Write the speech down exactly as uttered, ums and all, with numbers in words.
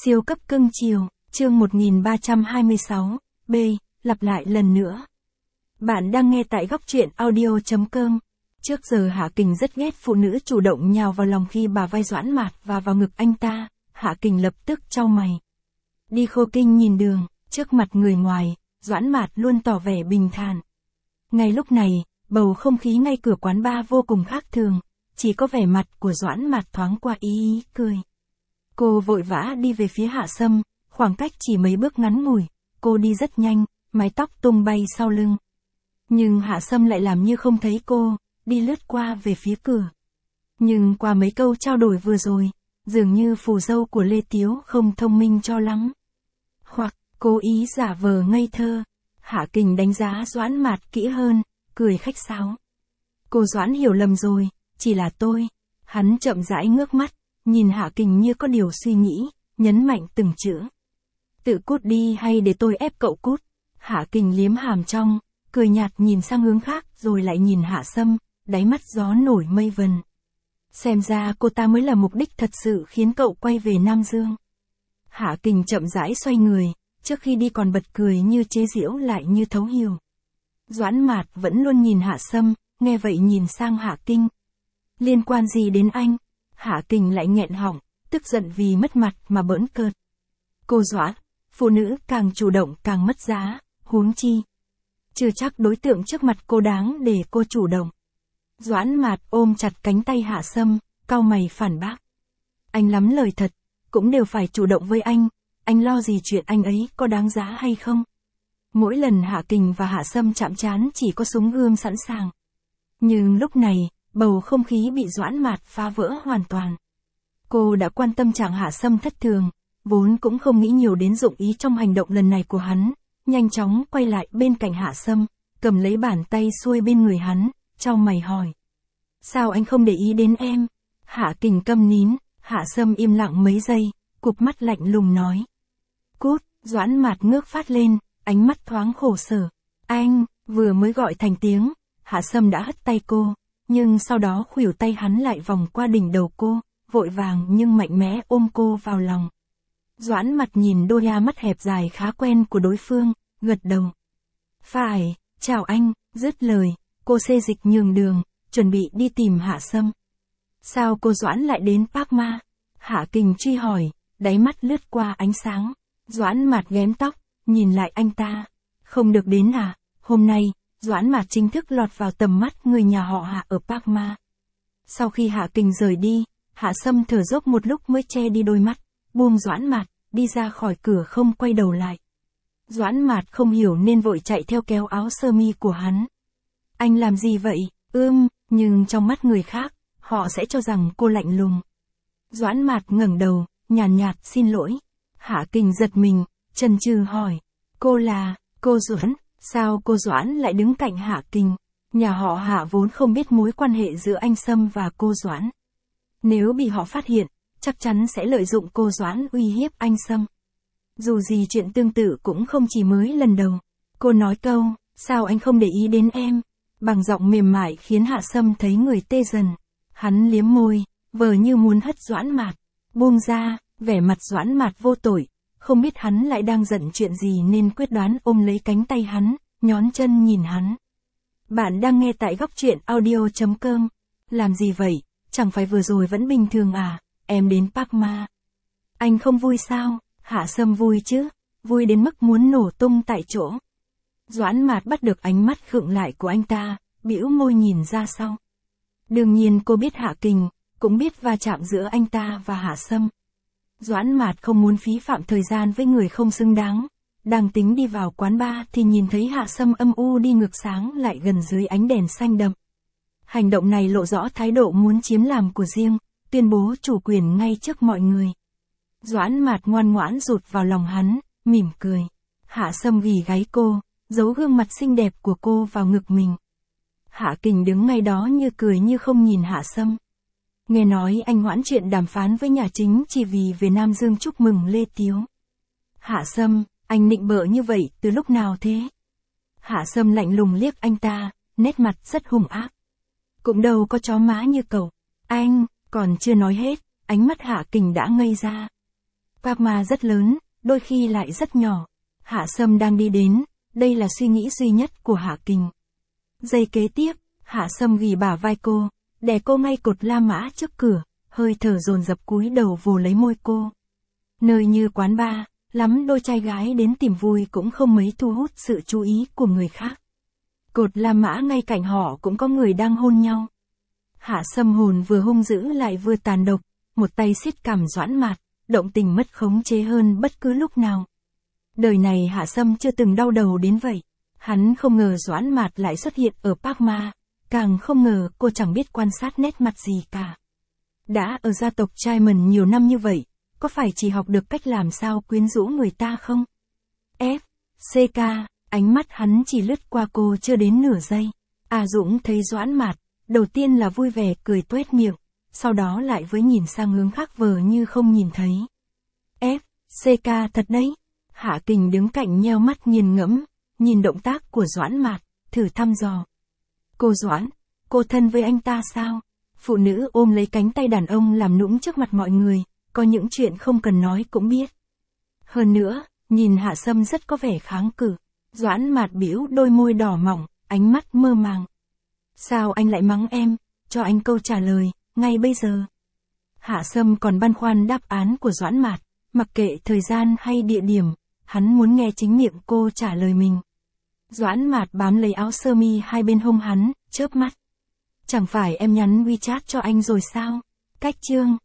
Siêu cấp cưng chiều, chương một nghìn ba trăm hai mươi sáu, B, lặp lại lần nữa. Bạn đang nghe tại góc truyện audio chấm com. Trước giờ Hạ Kình rất ghét phụ nữ chủ động nhào vào lòng khi bà vai Doãn Mạt và vào ngực anh ta, Hạ Kình lập tức chau mày. Đi khô kinh nhìn đường, trước mặt người ngoài, Doãn Mạt luôn tỏ vẻ bình thản. Ngay lúc này, bầu không khí ngay cửa quán bar vô cùng khác thường, chỉ có vẻ mặt của Doãn Mạt thoáng qua ý ý cười. Cô vội vã đi về phía Hạ Sâm, khoảng cách chỉ mấy bước ngắn ngủi, cô đi rất nhanh, mái tóc tung bay sau lưng. Nhưng Hạ Sâm lại làm như không thấy cô, đi lướt qua về phía cửa. Nhưng qua mấy câu trao đổi vừa rồi, dường như phù dâu của Lê Tiếu không thông minh cho lắm. Hoặc, cố ý giả vờ ngây thơ. Hạ Kình đánh giá Doãn Mạt kỹ hơn, cười khách sáo. Cô Doãn hiểu lầm rồi, chỉ là tôi. Hắn chậm rãi ngước mắt, nhìn Hạ Kình như có điều suy nghĩ, nhấn mạnh từng chữ. Tự cút đi hay để tôi ép cậu cút? Hạ Kình liếm hàm trong, cười nhạt nhìn sang hướng khác rồi lại nhìn Hạ Sâm, đáy mắt gió nổi mây vần. Xem ra cô ta mới là mục đích thật sự khiến cậu quay về Nam Dương. Hạ Kình chậm rãi xoay người, trước khi đi còn bật cười như chế giễu lại như thấu hiểu. Doãn Mạt vẫn luôn nhìn Hạ Sâm, nghe vậy nhìn sang Hạ Kinh. Liên quan gì đến anh? Hạ Kình lại nghẹn họng, tức giận vì mất mặt mà bỡn cợt. Cô Doãn, phụ nữ càng chủ động càng mất giá, huống chi. Chưa chắc đối tượng trước mặt cô đáng để cô chủ động. Doãn Mạt ôm chặt cánh tay Hạ Sâm, cau mày phản bác. Anh lắm lời thật, cũng đều phải chủ động với anh, anh lo gì chuyện anh ấy có đáng giá hay không? Mỗi lần Hạ Kình và Hạ Sâm chạm trán chỉ có súng gươm sẵn sàng. Nhưng lúc này, bầu không khí bị Doãn Mạt phá vỡ hoàn toàn. Cô đã quan tâm chàng Hạ Sâm thất thường, vốn cũng không nghĩ nhiều đến dụng ý trong hành động lần này của hắn, nhanh chóng quay lại bên cạnh Hạ Sâm, cầm lấy bàn tay xuôi bên người hắn, chau mày hỏi. Sao anh không để ý đến em? Hạ Kình câm nín, Hạ Sâm im lặng mấy giây, cụp mắt lạnh lùng nói. Cút, Doãn Mạt ngước phát lên, ánh mắt thoáng khổ sở. Anh, vừa mới gọi thành tiếng, Hạ Sâm đã hất tay cô, nhưng sau đó khuỷu tay hắn lại vòng qua đỉnh đầu cô, vội vàng nhưng mạnh mẽ ôm cô vào lòng. Doãn Mạt nhìn đôi mắt hẹp dài khá quen của đối phương, gật đầu. Phải, chào anh, dứt lời, cô xê dịch nhường đường, chuẩn bị đi tìm Hạ Sâm. Sao cô Doãn lại đến Park Ma? Hạ Kình truy hỏi, đáy mắt lướt qua ánh sáng. Doãn Mạt ghém tóc, nhìn lại anh ta. Không được đến à? Hôm nay, Doãn Mạt chính thức lọt vào tầm mắt người nhà họ Hạ ở Park Ma. Sau khi Hạ Kình rời đi, Hạ Sâm thở dốc một lúc mới che đi đôi mắt, buông Doãn Mạt, đi ra khỏi cửa không quay đầu lại. Doãn Mạt không hiểu nên vội chạy theo kéo áo sơ mi của hắn. Anh làm gì vậy? Ưm, nhưng trong mắt người khác, họ sẽ cho rằng cô lạnh lùng. Doãn Mạt ngẩng đầu, nhàn nhạt, nhạt xin lỗi. Hạ Kình giật mình, chần chừ hỏi. Cô là, cô Doãn, sao cô Doãn lại đứng cạnh Hạ Kình? Nhà họ Hạ vốn không biết mối quan hệ giữa anh Sâm và cô Doãn. Nếu bị họ phát hiện, chắc chắn sẽ lợi dụng cô Doãn uy hiếp anh Sâm. Dù gì chuyện tương tự cũng không chỉ mới lần đầu. Cô nói câu, sao anh không để ý đến em? Bằng giọng mềm mại khiến Hạ Sâm thấy người tê dần. Hắn liếm môi, vờ như muốn hất Doãn Mạt. Buông ra, vẻ mặt Doãn Mạt vô tội. Không biết hắn lại đang giận chuyện gì nên quyết đoán ôm lấy cánh tay hắn, nhón chân nhìn hắn. Bạn đang nghe tại góc truyện audio chấm com. Làm gì vậy? Chẳng phải vừa rồi vẫn bình thường à? Em đến Park Ma. Anh không vui sao? Hạ Sâm vui chứ? Vui đến mức muốn nổ tung tại chỗ. Doãn Mạt bắt được ánh mắt khựng lại của anh ta, bĩu môi nhìn ra sau. Đương nhiên cô biết Hạ Kình, cũng biết va chạm giữa anh ta và Hạ Sâm. Doãn Mạt không muốn phí phạm thời gian với người không xứng đáng. Đang tính đi vào quán bar thì nhìn thấy Hạ Sâm âm u đi ngược sáng lại gần dưới ánh đèn xanh đậm. Hành động này lộ rõ thái độ muốn chiếm làm của riêng, tuyên bố chủ quyền ngay trước mọi người. Doãn Mạt ngoan ngoãn rụt vào lòng hắn, mỉm cười. Hạ Sâm ghì gáy cô, giấu gương mặt xinh đẹp của cô vào ngực mình. Hạ Kình đứng ngay đó như cười như không nhìn Hạ Sâm. Nghe nói anh hoãn chuyện đàm phán với nhà chính chỉ vì về Nam Dương chúc mừng Lê Tiếu. Hạ Sâm, anh nịnh bợ như vậy từ lúc nào thế? Hạ Sâm lạnh lùng liếc anh ta, nét mặt rất hung ác. Cũng đâu có chó má như cậu. Anh, còn chưa nói hết, ánh mắt Hạ Kình đã ngây ra. Park rất lớn, đôi khi lại rất nhỏ. Hạ Sâm đang đi đến, đây là suy nghĩ duy nhất của Hạ Kình. Giây kế tiếp, Hạ Sâm ghì bả vai cô, đè cô ngay cột La Mã trước cửa, hơi thở dồn dập cúi đầu vồ lấy môi cô. Nơi như quán bar, lắm đôi trai gái đến tìm vui cũng không mấy thu hút sự chú ý của người khác. Cột La Mã ngay cạnh họ cũng có người đang hôn nhau. Hạ Sâm hồn vừa hung dữ lại vừa tàn độc, một tay siết cằm Doãn Mạt, động tình mất khống chế hơn bất cứ lúc nào. Đời này Hạ Sâm chưa từng đau đầu đến vậy. Hắn không ngờ Doãn Mạt lại xuất hiện ở Park Ma, càng không ngờ cô chẳng biết quan sát nét mặt gì cả. Đã ở gia tộc Diamond nhiều năm như vậy, có phải chỉ học được cách làm sao quyến rũ người ta không? F, C K, ánh mắt hắn chỉ lướt qua cô chưa đến nửa giây. A Dũng thấy Doãn Mạt, đầu tiên là vui vẻ cười tuét miệng, sau đó lại với nhìn sang hướng khác vờ như không nhìn thấy. F, C K thật đấy. Hạ Kình đứng cạnh nheo mắt nghiền ngẫm, nhìn động tác của Doãn Mạt, thử thăm dò. Cô Doãn, cô thân với anh ta sao? Phụ nữ ôm lấy cánh tay đàn ông làm nũng trước mặt mọi người, có những chuyện không cần nói cũng biết. Hơn nữa, nhìn Hạ Sâm rất có vẻ kháng cự. Doãn Mạt bĩu đôi môi đỏ mỏng, ánh mắt mơ màng. Sao anh lại mắng em? Cho anh câu trả lời, ngay bây giờ. Hạ Sâm còn băn khoăn đáp án của Doãn Mạt, mặc kệ thời gian hay địa điểm, hắn muốn nghe chính miệng cô trả lời mình. Doãn Mạt bám lấy áo sơ mi hai bên hông hắn, chớp mắt. Chẳng phải em nhắn WeChat cho anh rồi sao? Cách chương.